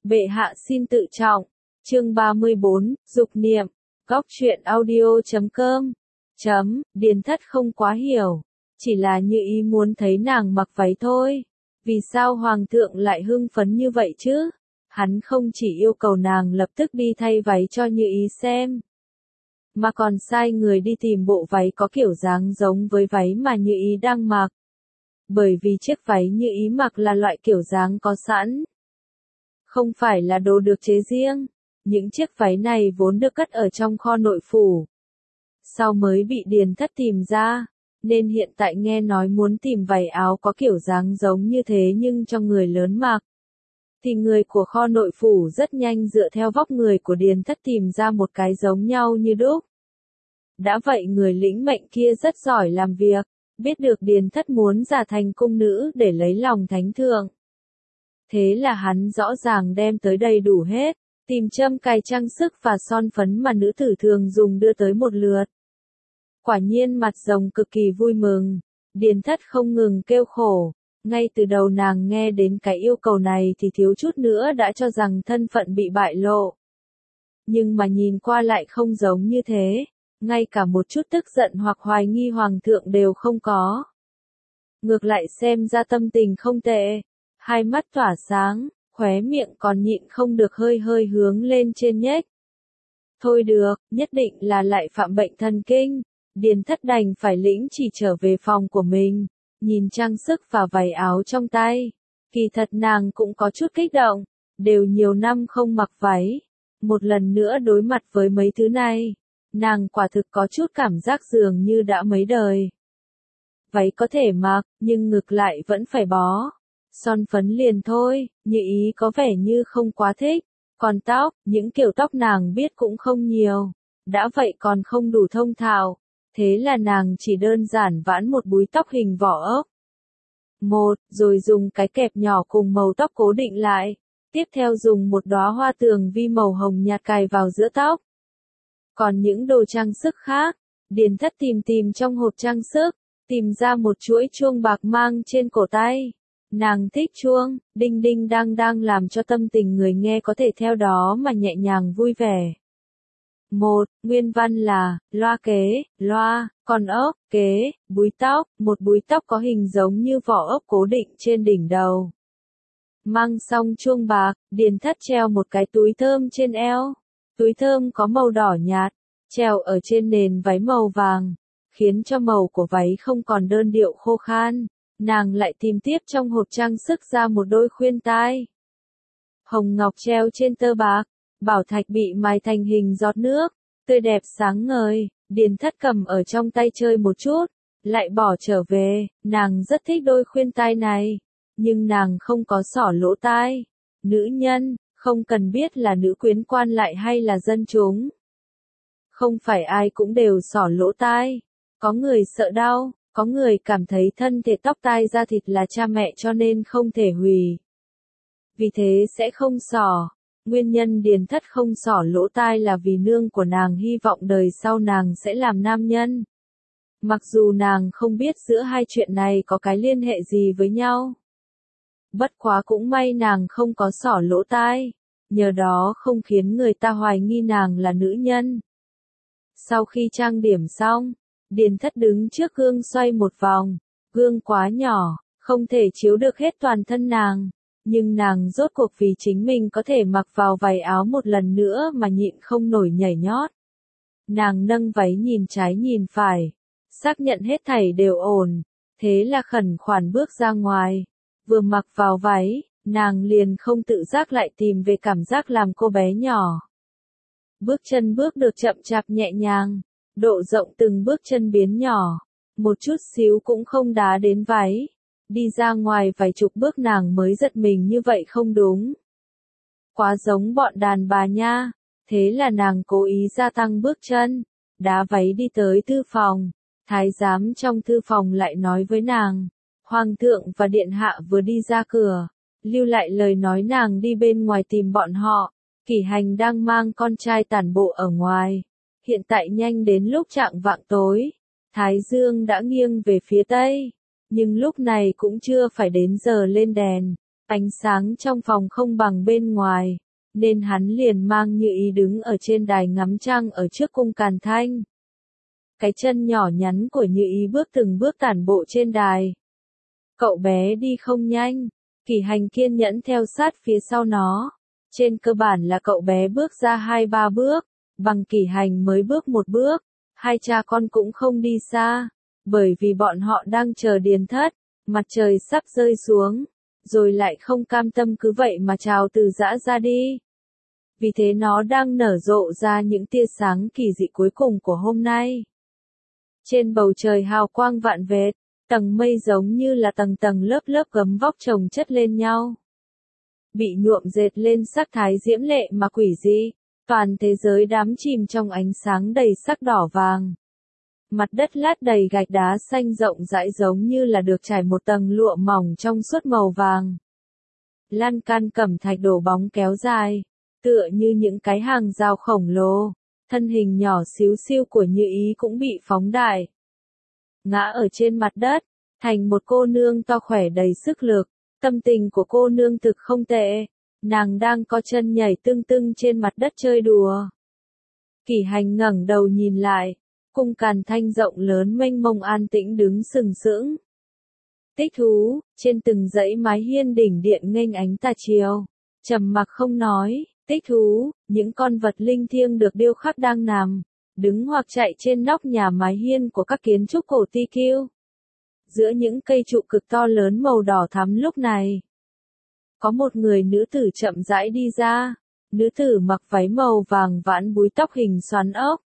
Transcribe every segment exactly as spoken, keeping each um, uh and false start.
Bệ hạ xin tự trọng. Chương ba mươi bốn, Dục niệm. Góc truyện audio chấm com. Chấm, Điền Thất không quá hiểu. Chỉ là Như Ý muốn thấy nàng mặc váy thôi. Vì sao hoàng thượng lại hưng phấn như vậy chứ? Hắn không chỉ yêu cầu nàng lập tức đi thay váy cho Như Ý xem, mà còn sai người đi tìm bộ váy có kiểu dáng giống với váy mà Như Ý đang mặc. Bởi vì chiếc váy Như Ý mặc là loại kiểu dáng có sẵn, không phải là đồ được chế riêng. Những chiếc váy này vốn được cất ở trong kho nội phủ, sau mới bị Điền Thất tìm ra, nên hiện tại nghe nói muốn tìm váy áo có kiểu dáng giống như thế nhưng cho người lớn mặc, thì người của kho nội phủ rất nhanh dựa theo vóc người của Điền Thất tìm ra một cái giống nhau như đúc. Đã vậy người lĩnh mệnh kia rất giỏi làm việc, biết được Điền Thất muốn giả thành cung nữ để lấy lòng thánh thượng. Thế là hắn rõ ràng đem tới đầy đủ hết, tìm châm cài trang sức và son phấn mà nữ tử thường dùng đưa tới một lượt. Quả nhiên mặt rồng cực kỳ vui mừng, Điền Thất không ngừng kêu khổ. Ngay từ đầu nàng nghe đến cái yêu cầu này thì thiếu chút nữa đã cho rằng thân phận bị bại lộ. Nhưng mà nhìn qua lại không giống như thế, ngay cả một chút tức giận hoặc hoài nghi hoàng thượng đều không có. Ngược lại xem ra tâm tình không tệ, hai mắt tỏa sáng, khóe miệng còn nhịn không được hơi hơi hướng lên trên nhếch. Thôi được, nhất định là lại phạm bệnh thần kinh, Điền Thất đành phải lĩnh chỉ trở về phòng của mình. Nhìn trang sức và váy áo trong tay, kỳ thật nàng cũng có chút kích động, đều nhiều năm không mặc váy. Một lần nữa đối mặt với mấy thứ này, nàng quả thực có chút cảm giác dường như đã mấy đời. Váy có thể mặc, nhưng ngực lại vẫn phải bó. Son phấn liền thôi, Như Ý có vẻ như không quá thích. Còn tóc, những kiểu tóc nàng biết cũng không nhiều. Đã vậy còn không đủ thông thạo. Thế là nàng chỉ đơn giản vãn một búi tóc hình vỏ ốc. Một, rồi dùng cái kẹp nhỏ cùng màu tóc cố định lại. Tiếp theo dùng một đóa hoa tường vi màu hồng nhạt cài vào giữa tóc. Còn những đồ trang sức khác, Điền Thất tìm tìm trong hộp trang sức, tìm ra một chuỗi chuông bạc mang trên cổ tay. Nàng thích chuông, đinh đinh đang đang làm cho tâm tình người nghe có thể theo đó mà nhẹ nhàng vui vẻ. Một, nguyên văn là, loa kế, loa, con ốc, kế, búi tóc, một búi tóc có hình giống như vỏ ốc cố định trên đỉnh đầu. Mang xong chuông bạc, Điền Thất treo một cái túi thơm trên eo. Túi thơm có màu đỏ nhạt, treo ở trên nền váy màu vàng, khiến cho màu của váy không còn đơn điệu khô khan. Nàng lại tìm tiếp trong hộp trang sức ra một đôi khuyên tai hồng ngọc treo trên tơ bạc. Bảo thạch bị mài thành hình giọt nước, tươi đẹp sáng ngời. Điền Thất cầm ở trong tay chơi một chút, lại bỏ trở về. Nàng rất thích đôi khuyên tai này, nhưng nàng không có xỏ lỗ tai. Nữ nhân, không cần biết là nữ quyến quan lại hay là dân chúng, không phải ai cũng đều xỏ lỗ tai. Có người sợ đau, có người cảm thấy thân thể tóc tai da thịt là cha mẹ cho nên không thể hủy, vì thế sẽ không xỏ. Nguyên nhân Điền Thất không xỏ lỗ tai là vì nương của nàng hy vọng đời sau nàng sẽ làm nam nhân. Mặc dù nàng không biết giữa hai chuyện này có cái liên hệ gì với nhau. Bất quá cũng may nàng không có xỏ lỗ tai, nhờ đó không khiến người ta hoài nghi nàng là nữ nhân. Sau khi trang điểm xong, Điền Thất đứng trước gương xoay một vòng. Gương quá nhỏ, không thể chiếu được hết toàn thân nàng. Nhưng nàng rốt cuộc vì chính mình có thể mặc vào váy áo một lần nữa mà nhịn không nổi nhảy nhót. Nàng nâng váy nhìn trái nhìn phải, xác nhận hết thảy đều ổn, thế là khẩn khoản bước ra ngoài. Vừa mặc vào váy, nàng liền không tự giác lại tìm về cảm giác làm cô bé nhỏ. Bước chân bước được chậm chạp nhẹ nhàng, độ rộng từng bước chân biến nhỏ, một chút xíu cũng không đá đến váy. Đi ra ngoài vài chục bước nàng mới giật mình như vậy không đúng. Quá giống bọn đàn bà nha. Thế là nàng cố ý gia tăng bước chân, đá váy đi tới thư phòng. Thái giám trong thư phòng lại nói với nàng, Hoàng thượng và điện hạ vừa đi ra cửa, lưu lại lời nói nàng đi bên ngoài tìm bọn họ. Kỷ Hành đang mang con trai tản bộ ở ngoài. Hiện tại nhanh đến lúc chạng vạng tối, Thái dương đã nghiêng về phía tây. Nhưng lúc này cũng chưa phải đến giờ lên đèn. Ánh sáng trong phòng không bằng bên ngoài, nên hắn liền mang Như Ý đứng ở trên đài ngắm trăng ở trước cung Càn Thanh. Cái chân nhỏ nhắn của Như Ý bước từng bước tản bộ trên đài. Cậu bé đi không nhanh, Kỷ Hành kiên nhẫn theo sát phía sau nó. Trên cơ bản là cậu bé bước ra hai ba bước, bằng Kỷ Hành mới bước một bước, hai cha con cũng không đi xa, bởi vì bọn họ đang chờ Điền Thất, mặt trời sắp rơi xuống, rồi lại không cam tâm cứ vậy mà chào từ giã ra đi. Vì thế nó đang nở rộ ra những tia sáng kỳ dị cuối cùng của hôm nay. Trên bầu trời hào quang vạn vẹt, tầng mây giống như là tầng tầng lớp lớp gấm vóc chồng chất lên nhau. Bị nhuộm dệt lên sắc thái diễm lệ mà quỷ dị, toàn thế giới đắm chìm trong ánh sáng đầy sắc đỏ vàng. Mặt đất lát đầy gạch đá xanh rộng rãi giống như là được trải một tầng lụa mỏng trong suốt màu vàng. Lan can cẩm thạch đổ bóng kéo dài, tựa như những cái hàng rào khổng lồ, thân hình nhỏ xíu xiu của Như Ý cũng bị phóng đại. Ngã ở trên mặt đất, thành một cô nương to khỏe đầy sức lực, tâm tình của cô nương thực không tệ, nàng đang co chân nhảy tưng tưng trên mặt đất chơi đùa. Kỷ Hành ngẩng đầu nhìn lại, cung Càn Thanh rộng lớn mênh mông an tĩnh đứng sừng sững. Tích Thú, trên từng dãy mái hiên đỉnh điện nghênh ánh tà chiều, trầm mặc không nói. Tích Thú, những con vật linh thiêng được điêu khắc đang nằm, đứng hoặc chạy trên nóc nhà mái hiên của các kiến trúc cổ Ti Kiêu. Giữa những cây trụ cực to lớn màu đỏ thắm lúc này, có một người nữ tử chậm rãi đi ra. Nữ tử mặc váy màu vàng vãn búi tóc hình xoắn ốc,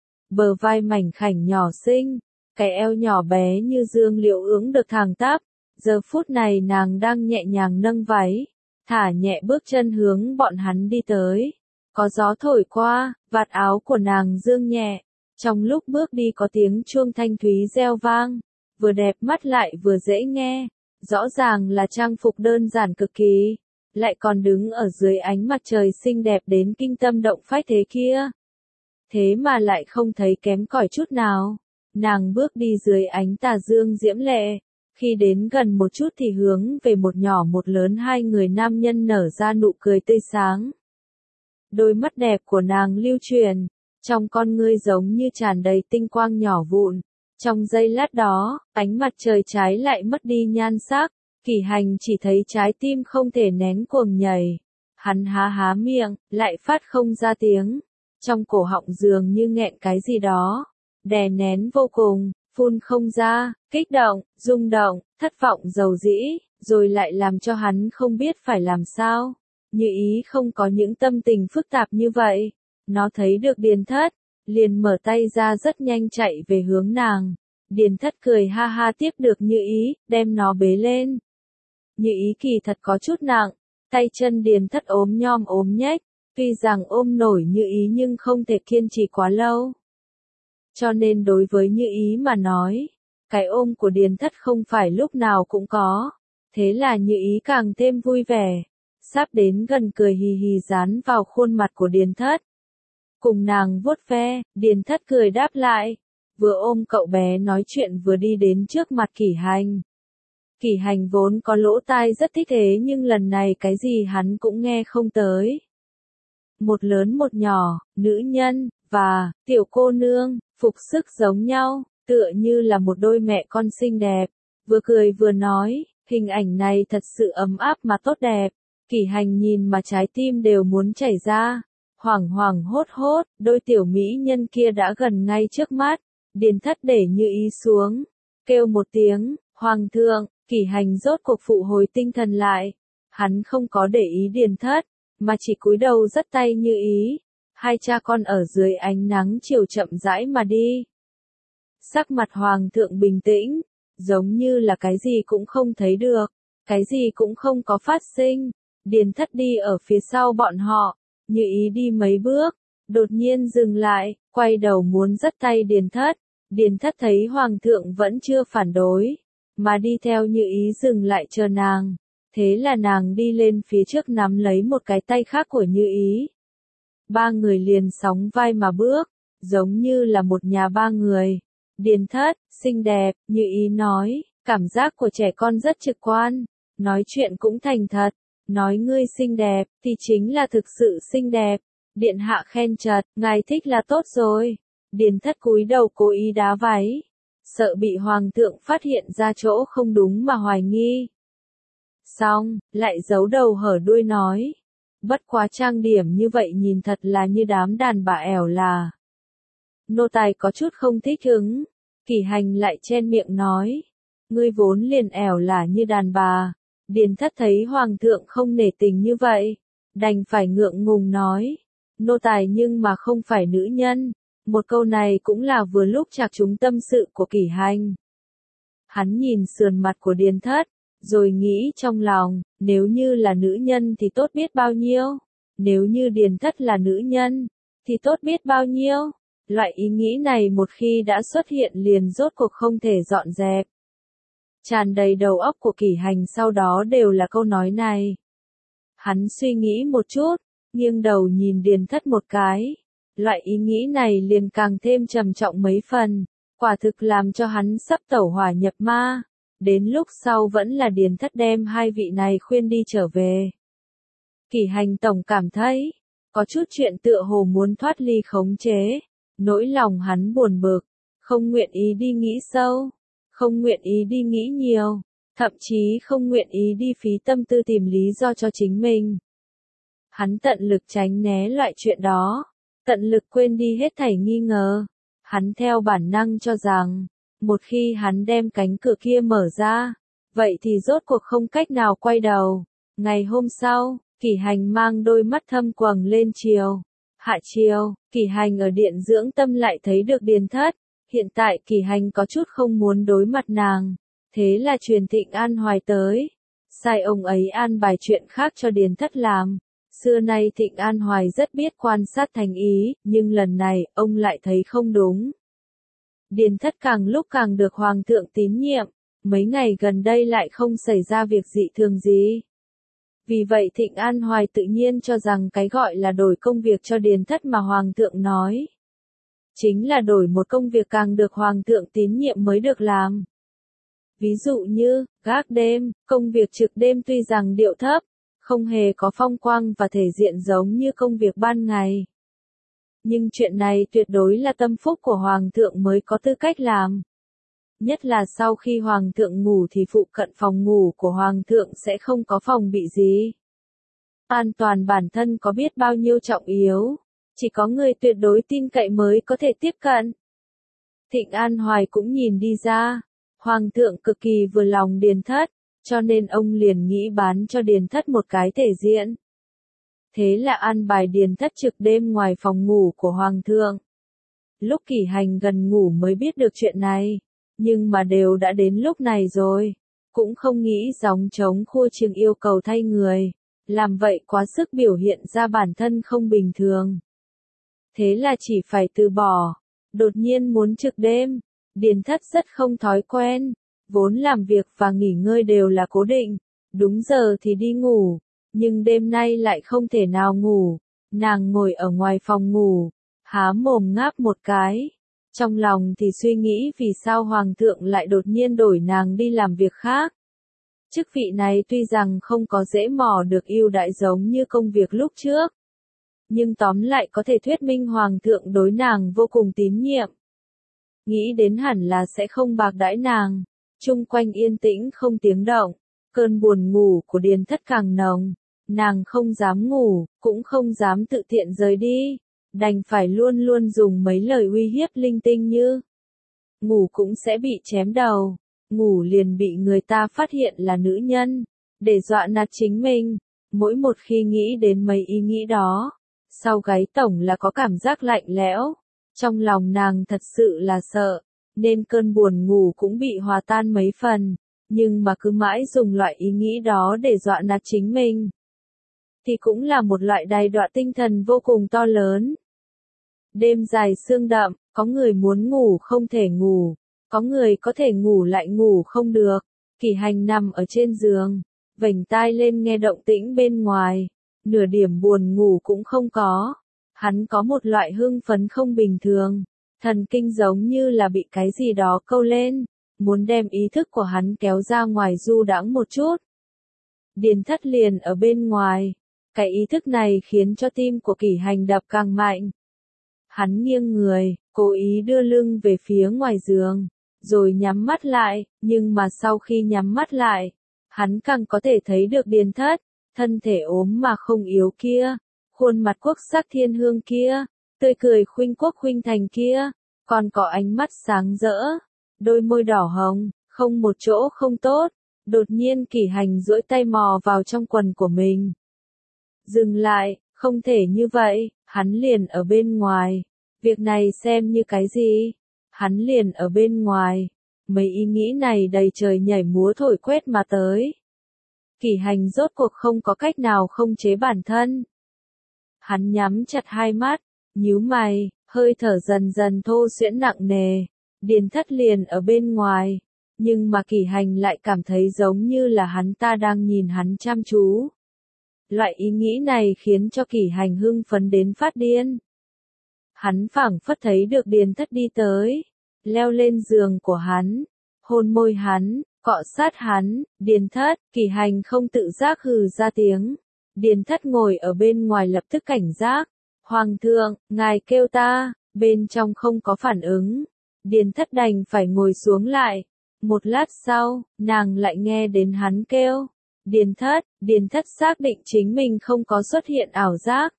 bờ vai mảnh khảnh nhỏ xinh, cái eo nhỏ bé như dương liệu ưỡng được thẳng tắp. Giờ phút này nàng đang nhẹ nhàng nâng váy, thả nhẹ bước chân hướng bọn hắn đi tới. Có gió thổi qua, vạt áo của nàng dương nhẹ, trong lúc bước đi có tiếng chuông thanh thúy reo vang, vừa đẹp mắt lại vừa dễ nghe. Rõ ràng là trang phục đơn giản cực kỳ, lại còn đứng ở dưới ánh mặt trời xinh đẹp đến kinh tâm động phách thế kia. Thế mà lại không thấy kém cỏi chút nào. Nàng bước đi dưới ánh tà dương diễm lệ, khi đến gần một chút thì hướng về một nhỏ một lớn hai người nam nhân nở ra nụ cười tươi sáng. Đôi mắt đẹp của nàng lưu chuyển, trong con ngươi giống như tràn đầy tinh quang nhỏ vụn. Trong giây lát đó, ánh mặt trời trái lại mất đi nhan sắc, Kỷ Hành chỉ thấy trái tim không thể nén cuồng nhảy. Hắn há há miệng, lại phát không ra tiếng. Trong cổ họng dường như nghẹn cái gì đó, đè nén vô cùng, phun không ra, kích động, rung động, thất vọng dầu dĩ, rồi lại làm cho hắn không biết phải làm sao. Như Ý không có những tâm tình phức tạp như vậy. Nó thấy được Điền Thất, liền mở tay ra rất nhanh chạy về hướng nàng. Điền Thất cười ha ha tiếp được Như Ý, đem nó bế lên. Như Ý kỳ thật có chút nặng, tay chân Điền Thất ốm nhom ốm nhách, tuy rằng ôm nổi Như Ý nhưng không thể kiên trì quá lâu. Cho nên đối với Như Ý mà nói, cái ôm của Điền Thất không phải lúc nào cũng có, thế là Như Ý càng thêm vui vẻ, sắp đến gần cười hì hì dán vào khuôn mặt của Điền Thất. Cùng nàng vuốt ve, Điền Thất cười đáp lại, vừa ôm cậu bé nói chuyện vừa đi đến trước mặt Kỷ Hành. Kỷ Hành vốn có lỗ tai rất thích thế nhưng lần này cái gì hắn cũng nghe không tới. Một lớn một nhỏ, nữ nhân, và, tiểu cô nương, phục sức giống nhau, tựa như là một đôi mẹ con xinh đẹp, vừa cười vừa nói, hình ảnh này thật sự ấm áp mà tốt đẹp. Kỷ Hành nhìn mà trái tim đều muốn chảy ra. Hoảng hoảng hốt hốt, đôi tiểu mỹ nhân kia đã gần ngay trước mắt. Điền Thất để Như Ý xuống, kêu một tiếng, Hoàng thượng. Kỷ Hành rốt cuộc phụ hồi tinh thần lại. Hắn không có để ý Điền Thất, mà chỉ cúi đầu dắt tay Như Ý. Hai cha con ở dưới ánh nắng chiều chậm rãi mà đi. Sắc mặt Hoàng thượng bình tĩnh, giống như là cái gì cũng không thấy được, cái gì cũng không có phát sinh. Điền Thất đi ở phía sau bọn họ. Như Ý đi mấy bước, đột nhiên dừng lại, quay đầu muốn dắt tay Điền Thất. Điền Thất thấy Hoàng thượng vẫn chưa phản đối, mà đi theo Như Ý dừng lại chờ nàng. Thế là nàng đi lên phía trước nắm lấy một cái tay khác của Như Ý. Ba người liền sóng vai mà bước, giống như là một nhà ba người. Điền Thất, xinh đẹp, Như Ý nói, cảm giác của trẻ con rất trực quan. nói chuyện cũng thành thật, nói ngươi xinh đẹp, thì chính là thực sự xinh đẹp. Điện hạ khen chật, ngài thích là tốt rồi. Điền thất cúi đầu cố ý đá váy, sợ bị hoàng thượng phát hiện ra chỗ không đúng mà hoài nghi. Xong, lại giấu đầu hở đuôi nói. Bất quá trang điểm như vậy nhìn thật là như đám đàn bà ẻo là. Nô tài có chút không thích ứng. Kỷ Hành lại chen miệng nói. Ngươi vốn liền ẻo là như đàn bà. Điền thất thấy hoàng thượng không nể tình như vậy. Đành phải ngượng ngùng nói. Nô tài nhưng mà không phải nữ nhân. Một câu này cũng là vừa lúc chạc trúng tâm sự của Kỷ Hành. Hắn nhìn sườn mặt của Điền thất, rồi nghĩ trong lòng, nếu như là nữ nhân thì tốt biết bao nhiêu. Nếu như Điền thất là nữ nhân, thì tốt biết bao nhiêu. Loại ý nghĩ này một khi đã xuất hiện liền rốt cuộc không thể dọn dẹp. Tràn đầy đầu óc của Kỷ Hành sau đó đều là câu nói này. Hắn suy nghĩ một chút, nghiêng đầu nhìn Điền thất một cái. Loại ý nghĩ này liền càng thêm trầm trọng mấy phần, quả thực làm cho hắn sắp tẩu hỏa nhập ma. Đến lúc sau vẫn là Điền thất đem hai vị này khuyên đi trở về. Kỷ Hành tổng cảm thấy, có chút chuyện tựa hồ muốn thoát ly khống chế. Nỗi lòng hắn buồn bực, không nguyện ý đi nghĩ sâu, không nguyện ý đi nghĩ nhiều, thậm chí không nguyện ý đi phí tâm tư tìm lý do cho chính mình. Hắn tận lực tránh né loại chuyện đó, tận lực quên đi hết thảy nghi ngờ. Hắn theo bản năng cho rằng, một khi hắn đem cánh cửa kia mở ra, vậy thì rốt cuộc không cách nào quay đầu. Ngày hôm sau, Kỷ Hành mang đôi mắt thâm quầng lên chiều. Hạ chiều, Kỷ Hành ở điện dưỡng tâm lại thấy được Điền thất. Hiện tại Kỷ Hành có chút không muốn đối mặt nàng. Thế là truyền Thịnh An Hoài tới. Sai ông ấy an bài chuyện khác cho Điền thất làm. Xưa nay Thịnh An Hoài rất biết quan sát thành ý, nhưng lần này, ông lại thấy không đúng. Điền thất càng lúc càng được Hoàng thượng tín nhiệm. Mấy ngày gần đây lại không xảy ra việc dị thường gì. Vì vậy Thịnh An Hoài tự nhiên cho rằng cái gọi là đổi công việc cho Điền thất mà Hoàng thượng nói. Chính là đổi một công việc càng được Hoàng thượng tín nhiệm mới được làm. Ví dụ như, gác đêm, công việc trực đêm tuy rằng điệu thấp, không hề có phong quang và thể diện giống như công việc ban ngày. Nhưng chuyện này tuyệt đối là tâm phúc của Hoàng thượng mới có tư cách làm. Nhất là sau khi Hoàng thượng ngủ thì phụ cận phòng ngủ của Hoàng thượng sẽ không có phòng bị gì. An toàn bản thân có biết bao nhiêu trọng yếu, chỉ có người tuyệt đối tin cậy mới có thể tiếp cận. Thịnh An Hoài cũng nhìn đi ra, Hoàng thượng cực kỳ vừa lòng Điền thất, cho nên ông liền nghĩ bán cho Điền thất một cái thể diện. Thế là an bài Điền thất trực đêm ngoài phòng ngủ của Hoàng thượng. Lúc Kỷ Hành gần ngủ mới biết được chuyện này. Nhưng mà đều đã đến lúc này rồi, cũng không nghĩ gióng trống khua chiêng yêu cầu thay người, làm vậy quá sức biểu hiện ra bản thân không bình thường. Thế là chỉ phải từ bỏ, đột nhiên muốn trực đêm, Điền thất rất không thói quen, vốn làm việc và nghỉ ngơi đều là cố định, đúng giờ thì đi ngủ, nhưng đêm nay lại không thể nào ngủ, nàng ngồi ở ngoài phòng ngủ, há mồm ngáp một cái. Trong lòng thì suy nghĩ vì sao Hoàng thượng lại đột nhiên đổi nàng đi làm việc khác. Chức vị này tuy rằng không có dễ mò được ưu đãi giống như công việc lúc trước. Nhưng tóm lại có thể thuyết minh Hoàng thượng đối nàng vô cùng tín nhiệm. Nghĩ đến hẳn là sẽ không bạc đãi nàng. Chung quanh yên tĩnh không tiếng động. Cơn buồn ngủ của Điền thất càng nồng. Nàng không dám ngủ, cũng không dám tự tiện rời đi. Đành phải luôn luôn dùng mấy lời uy hiếp linh tinh như ngủ cũng sẽ bị chém đầu, ngủ liền bị người ta phát hiện là nữ nhân, để dọa nạt chính mình. Mỗi một khi nghĩ đến mấy ý nghĩ đó, sau gáy tổng là có cảm giác lạnh lẽo, trong lòng nàng thật sự là sợ, nên cơn buồn ngủ cũng bị hòa tan mấy phần, nhưng mà cứ mãi dùng loại ý nghĩ đó để dọa nạt chính mình. Thì cũng là một loại đày đọa tinh thần vô cùng to lớn. Đêm dài sương đậm, có người muốn ngủ không thể ngủ, có người có thể ngủ lại ngủ không được. Kỷ Hành nằm ở trên giường, vểnh tai lên nghe động tĩnh bên ngoài, nửa điểm buồn ngủ cũng không có. Hắn có một loại hưng phấn không bình thường, thần kinh giống như là bị cái gì đó câu lên, muốn đem ý thức của hắn kéo ra ngoài du đãng một chút. Điền Thất liền ở bên ngoài. Cái ý thức này khiến cho tim của Kỷ Hành đập càng mạnh. Hắn nghiêng người, cố ý đưa lưng về phía ngoài giường, rồi nhắm mắt lại, nhưng mà sau khi nhắm mắt lại, hắn càng có thể thấy được Điền Thất, thân thể ốm mà không yếu kia, khuôn mặt quốc sắc thiên hương kia, tươi cười khuynh quốc khuynh thành kia, còn có ánh mắt sáng rỡ, đôi môi đỏ hồng, không một chỗ không tốt. Đột nhiên Kỷ Hành duỗi tay mò vào trong quần của mình. Dừng lại, không thể như vậy, hắn liền ở bên ngoài. Việc này xem như cái gì? Hắn liền ở bên ngoài. Mấy ý nghĩ này đầy trời nhảy múa thổi quét mà tới. Kỷ Hành rốt cuộc không có cách nào không chế bản thân. Hắn nhắm chặt hai mắt, nhíu mày, hơi thở dần dần thô ruyễn nặng nề. Điền Thất liền ở bên ngoài. Nhưng mà Kỷ Hành lại cảm thấy giống như là hắn ta đang nhìn hắn chăm chú. Loại ý nghĩ này khiến cho Kỷ Hành hưng phấn đến phát điên. Hắn phảng phất thấy được Điền Thất đi tới, leo lên giường của hắn, hôn môi hắn, cọ sát hắn. Điền Thất, Kỷ Hành không tự giác hừ ra tiếng. Điền Thất ngồi ở bên ngoài lập tức cảnh giác. Hoàng thượng, ngài kêu ta, bên trong không có phản ứng. Điền Thất đành phải ngồi xuống lại. Một lát sau, nàng lại nghe đến hắn kêu. Điền Thất, Điền Thất xác định chính mình không có xuất hiện ảo giác.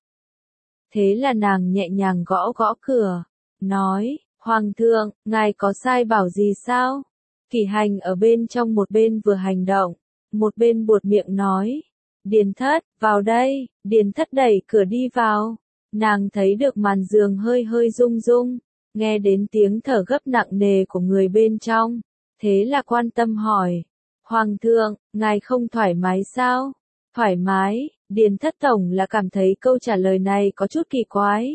Thế là nàng nhẹ nhàng gõ gõ cửa, nói, Hoàng thượng, ngài có sai bảo gì sao? Kỷ Hành ở bên trong một bên vừa hành động, một bên buột miệng nói, Điền Thất, vào đây. Điền Thất đẩy cửa đi vào, nàng thấy được màn giường hơi hơi rung rung, nghe đến tiếng thở gấp nặng nề của người bên trong, thế là quan tâm hỏi, Hoàng thượng, ngài không thoải mái sao? Thoải mái. Điền Thất tổng là cảm thấy câu trả lời này có chút kỳ quái.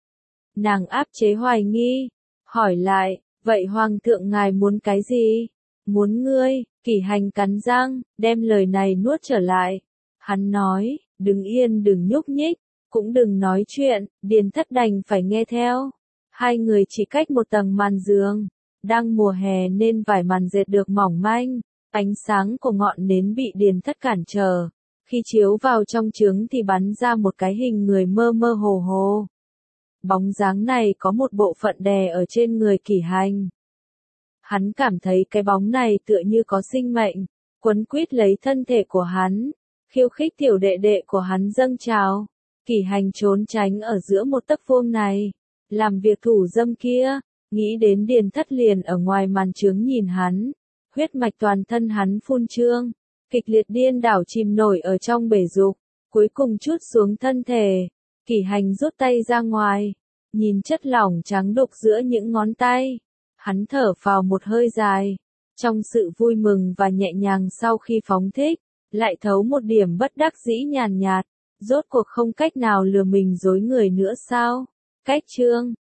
Nàng áp chế hoài nghi, hỏi lại, vậy Hoàng thượng ngài muốn cái gì? Muốn ngươi. Kỷ Hành cắn răng, đem lời này nuốt trở lại. Hắn nói, đừng yên đừng nhúc nhích, cũng đừng nói chuyện. Điền Thất đành phải nghe theo. Hai người chỉ cách một tầng màn giường. Đang mùa hè nên vải màn dệt được mỏng manh, ánh sáng của ngọn nến bị Điền Thất cản trở. Khi chiếu vào trong trứng thì bắn ra một cái hình người mơ mơ hồ hồ. Bóng dáng này có một bộ phận đè ở trên người Kỷ Hành. Hắn cảm thấy cái bóng này tựa như có sinh mệnh, quấn quýt lấy thân thể của hắn, khiêu khích tiểu đệ đệ của hắn dâng trào. Kỷ Hành trốn tránh ở giữa một tấc vuông này, làm việc thủ dâm kia, nghĩ đến Điền Thất liền ở ngoài màn trướng nhìn hắn, huyết mạch toàn thân hắn phun trương. Kịch liệt điên đảo chìm nổi ở trong bể dục, cuối cùng trút xuống thân thể. Kỷ Hành rút tay ra ngoài, nhìn chất lỏng trắng đục giữa những ngón tay. Hắn thở phào một hơi dài, trong sự vui mừng và nhẹ nhàng sau khi phóng thích, lại thấu một điểm bất đắc dĩ nhàn nhạt, rốt cuộc không cách nào lừa mình dối người nữa sao? Cách chương